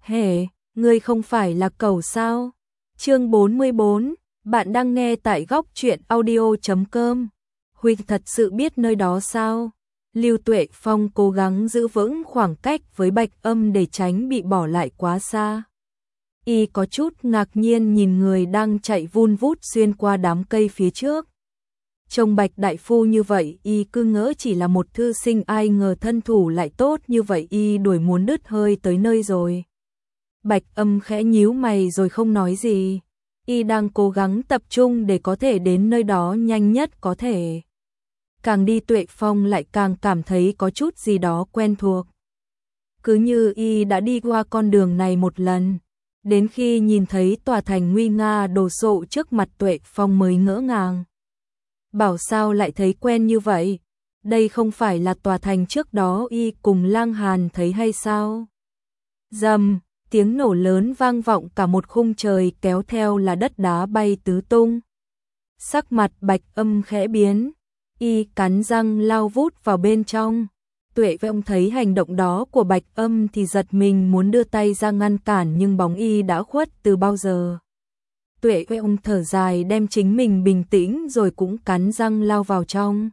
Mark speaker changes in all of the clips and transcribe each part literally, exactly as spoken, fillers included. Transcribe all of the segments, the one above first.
Speaker 1: Hề, ngươi không phải là cẩu sao? Chương bốn mươi bốn, bạn đang nghe tại góc truyện audio chấm com. Huynh thật sự biết nơi đó sao? Lưu Tuệ Phong cố gắng giữ vững khoảng cách với Bạch Âm để tránh bị bỏ lại quá xa. Y có chút ngạc nhiên nhìn người đang chạy vun vút xuyên qua đám cây phía trước. Trông Bạch đại phu như vậy, y cứ ngỡ chỉ là một thư sinh, ai ngờ thân thủ lại tốt như vậy, y đuổi muốn đứt hơi tới nơi rồi. Bạch Âm khẽ nhíu mày rồi không nói gì. Y đang cố gắng tập trung để có thể đến nơi đó nhanh nhất có thể. Càng đi Tuệ Phong lại càng cảm thấy có chút gì đó quen thuộc. Cứ như y đã đi qua con đường này một lần. Đến khi nhìn thấy tòa thành nguy nga đồ sộ trước mặt, Tuệ Phong mới ngỡ ngàng. Bảo sao lại thấy quen như vậy? Đây không phải là tòa thành trước đó y cùng Lang Hàn thấy hay sao? Rầm, tiếng nổ lớn vang vọng cả một khung trời, kéo theo là đất đá bay tứ tung. Sắc mặt Bạch Âm khẽ biến, y cắn răng lao vút vào bên trong. Tuệ Phong thấy hành động đó của Bạch Âm thì giật mình, muốn đưa tay ra ngăn cản nhưng bóng y đã khuất từ bao giờ. Tuệ Phong thở dài đem chính mình bình tĩnh rồi cũng cắn răng lao vào trong.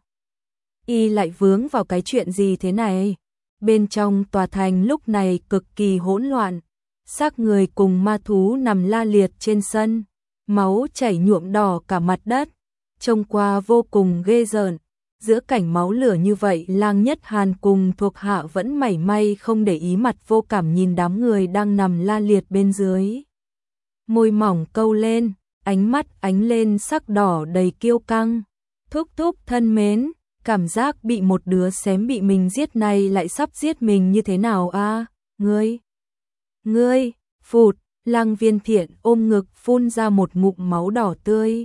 Speaker 1: Y lại vướng vào cái chuyện gì thế này? Bên trong tòa thành lúc này cực kỳ hỗn loạn. Xác người cùng ma thú nằm la liệt trên sân, máu chảy nhuộm đỏ cả mặt đất, trông qua vô cùng ghê rợn. Giữa cảnh máu lửa như vậy, Lang Nhất Hàn cùng thuộc hạ vẫn mảy may không để ý, mặt vô cảm nhìn đám người đang nằm la liệt bên dưới. Môi mỏng câu lên, ánh mắt ánh lên sắc đỏ đầy kiêu căng. Thúc thúc thân mến, cảm giác bị một đứa xém bị mình giết này lại sắp giết mình như thế nào a? À? Ngươi, ngươi, phụt, Lang Viên Thiện ôm ngực phun ra một ngụm máu đỏ tươi.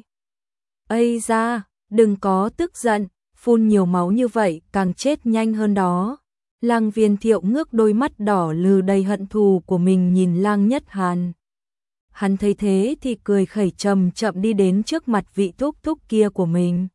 Speaker 1: Ây da, đừng có tức giận, phun nhiều máu như vậy càng chết nhanh hơn đó. Lang Viên Thiệu ngước đôi mắt đỏ lừ đầy hận thù của mình nhìn Lang Nhất Hàn. Hắn thấy thế thì cười khẩy chậm chậm đi đến trước mặt vị thúc thúc kia của mình.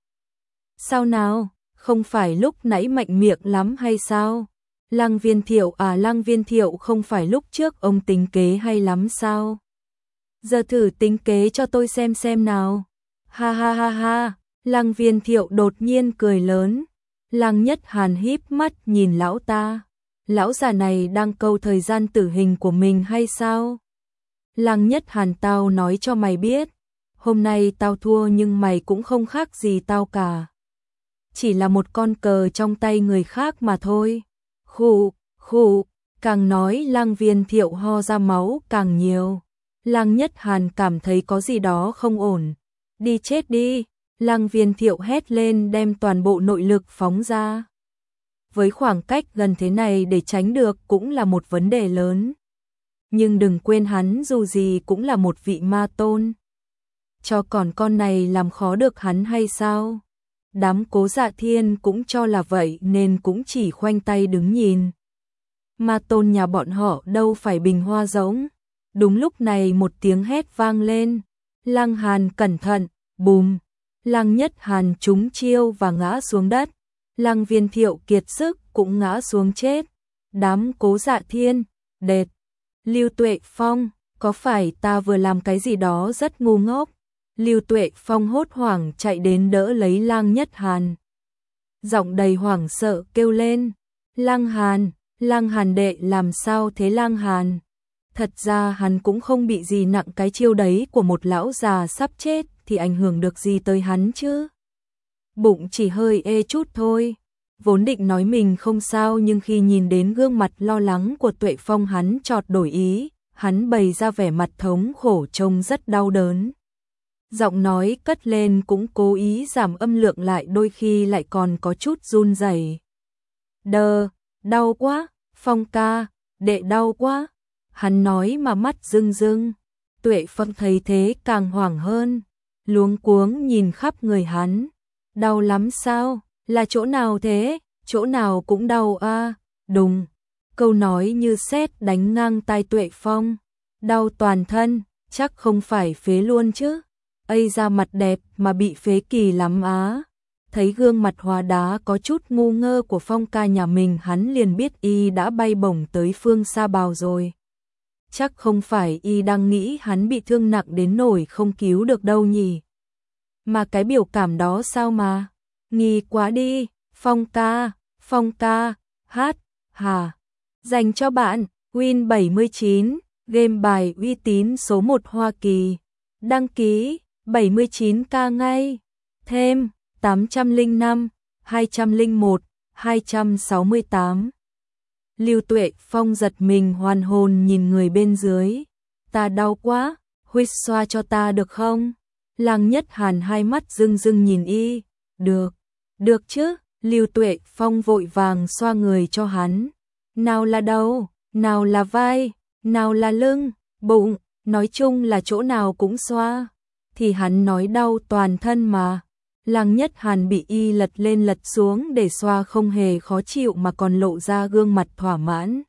Speaker 1: Sao nào, không phải lúc nãy mạnh miệng lắm hay sao? Lang Viên Thiệu à, Lang Viên Thiệu không phải lúc trước ông tính kế hay lắm sao? Giờ thử tính kế cho tôi xem xem nào. Ha ha ha ha, Lang Viên Thiệu đột nhiên cười lớn. Lang Nhất Hàn híp mắt nhìn lão ta. Lão già này đang câu thời gian tử hình của mình hay sao? Lang Nhất Hàn, tao nói cho mày biết, hôm nay tao thua nhưng mày cũng không khác gì tao cả. Chỉ là một con cờ trong tay người khác mà thôi. Khụ, khụ, càng nói Lang Viên Thiệu ho ra máu càng nhiều. Lang Nhất Hàn cảm thấy có gì đó không ổn. Đi chết đi, Lang Viên Thiệu hét lên đem toàn bộ nội lực phóng ra. Với khoảng cách gần thế này để tránh được cũng là một vấn đề lớn. Nhưng đừng quên hắn dù gì cũng là một vị ma tôn. Cho còn con này làm khó được hắn hay sao? Đám Cố Dạ Thiên cũng cho là vậy nên cũng chỉ khoanh tay đứng nhìn. Ma tôn nhà bọn họ đâu phải bình hoa giống. Đúng lúc này một tiếng hét vang lên. Lang Hàn cẩn thận, bùm. Lang Nhất Hàn trúng chiêu và ngã xuống đất. Lang Viên Thiệu kiệt sức cũng ngã xuống chết. Đám Cố Dạ Thiên, đệt. Lưu Tuệ Phong, có phải ta vừa làm cái gì đó rất ngu ngốc? Lưu Tuệ Phong hốt hoảng chạy đến đỡ lấy Lang Nhất Hàn. Giọng đầy hoảng sợ kêu lên. Lang Hàn, Lang Hàn đệ làm sao thế Lang Hàn? Thật ra hắn cũng không bị gì nặng, cái chiêu đấy của một lão già sắp chết thì ảnh hưởng được gì tới hắn chứ? Bụng chỉ hơi ê chút thôi. Vốn định nói mình không sao nhưng khi nhìn đến gương mặt lo lắng của Tuệ Phong hắn chợt đổi ý, hắn bày ra vẻ mặt thống khổ trông rất đau đớn. Giọng nói cất lên cũng cố ý giảm âm lượng lại, đôi khi lại còn có chút run rẩy. Đờ, đau quá, Phong ca, đệ đau quá. Hắn nói mà mắt rưng rưng. Tuệ Phong thấy thế càng hoảng hơn, luống cuống nhìn khắp người hắn. Đau lắm sao? Là chỗ nào thế? Chỗ nào cũng đau a. À? Đùng. Câu nói như sét đánh ngang tai Tuệ Phong. Đau toàn thân, chắc không phải phế luôn chứ? Ây da, mặt đẹp mà bị phế kỳ lắm á. Thấy gương mặt hóa đá có chút ngu ngơ của Phong ca nhà mình, hắn liền biết y đã bay bổng tới phương xa bào rồi. chắc không phải y đang nghĩ hắn bị thương nặng đến nỗi không cứu được đâu nhỉ. Mà cái biểu cảm đó sao mà, nghi quá đi. Phong ca, Phong ca, hát, hà. Dành cho bạn, Win bảy mươi chín, game bài uy tín số một Hoa Kỳ. Đăng ký, bảy mươi chín k ngay. Thêm, tám trăm lẻ năm, hai trăm lẻ một, hai trăm sáu mươi tám. Lưu Tuệ Phong giật mình hoàn hồn nhìn người bên dưới. Ta đau quá, huýt xoa cho ta được không? Lăng Nhất Hàn hai mắt rưng rưng nhìn y. Được, được chứ. Lưu Tuệ Phong vội vàng xoa người cho hắn. Nào là đầu, nào là vai, nào là lưng, bụng, nói chung là chỗ nào cũng xoa. Thì hắn nói đau toàn thân mà. Lăng Nhất Hàn bị y lật lên lật xuống để xoa không hề khó chịu mà còn lộ ra gương mặt thỏa mãn.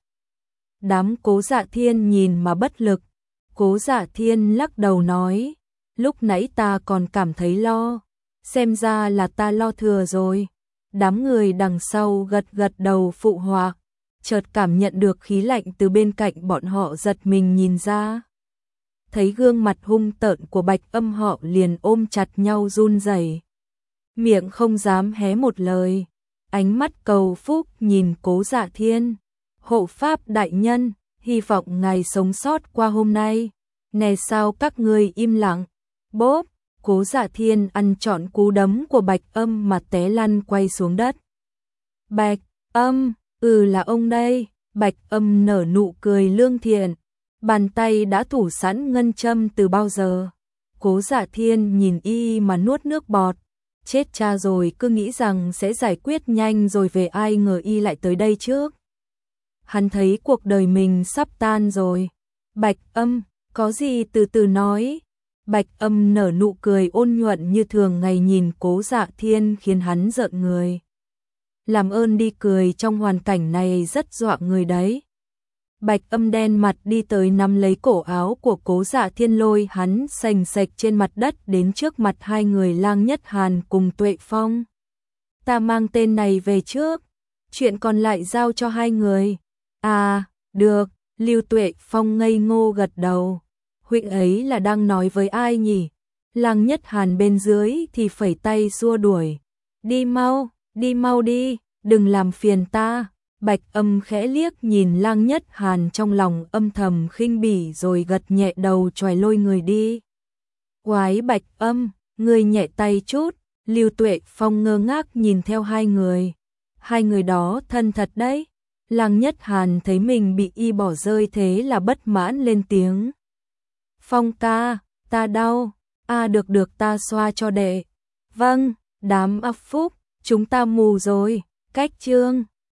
Speaker 1: Đám Cố Dạ Thiên nhìn mà bất lực. Cố Dạ Thiên lắc đầu nói, lúc nãy ta còn cảm thấy lo, xem ra là ta lo thừa rồi. Đám người đằng sau gật gật đầu phụ họa, chợt cảm nhận được khí lạnh từ bên cạnh bọn họ giật mình nhìn ra. Thấy gương mặt hung tợn của Bạch Âm họ liền ôm chặt nhau run rẩy, miệng không dám hé một lời. Ánh mắt cầu phúc nhìn Cố Dạ Thiên. Hộ pháp đại nhân, hy vọng ngài sống sót qua hôm nay. Nè sao các ngươi im lặng? Bốp, Cố Dạ Thiên ăn trọn cú đấm của Bạch Âm mà té lăn quay xuống đất. Bạch Âm, ừ là ông đây. Bạch Âm nở nụ cười lương thiện, bàn tay đã thủ sẵn ngân châm từ bao giờ. Cố Dạ Thiên nhìn y mà nuốt nước bọt. Chết cha rồi, cứ nghĩ rằng sẽ giải quyết nhanh rồi về, ai ngờ y lại tới đây trước. Hắn thấy cuộc đời mình sắp tan rồi. Bạch Âm, có gì từ từ nói. Bạch Âm nở nụ cười ôn nhuận như thường ngày nhìn Cố Dạ Thiên khiến hắn rợn người. Làm ơn đi cười, trong hoàn cảnh này rất dọa người đấy. Bạch Âm đen mặt đi tới nắm lấy cổ áo của Cố Dạ Thiên lôi hắn sành sạch trên mặt đất đến trước mặt hai người Lang Nhất Hàn cùng Tuệ Phong. Ta mang tên này về trước, chuyện còn lại giao cho hai người. À, được. Lưu Tuệ Phong ngây ngô gật đầu. Huynh ấy là đang nói với ai nhỉ? Lang Nhất Hàn bên dưới thì phẩy tay xua đuổi. Đi mau, đi mau đi, đừng làm phiền ta. Bạch Âm khẽ liếc nhìn Lang Nhất Hàn, trong lòng âm thầm khinh bỉ rồi gật nhẹ đầu choài lôi người đi. Quái Bạch Âm, người nhẹ tay chút. Lưu Tuệ Phong ngơ ngác nhìn theo hai người. Hai người đó thân thật đấy. Lang Nhất Hàn thấy mình bị y bỏ rơi thế là bất mãn lên tiếng. Phong ca, ta đau. À được được, ta xoa cho đệ. Vâng, đám ấp phúc, chúng ta mù rồi. Cách chương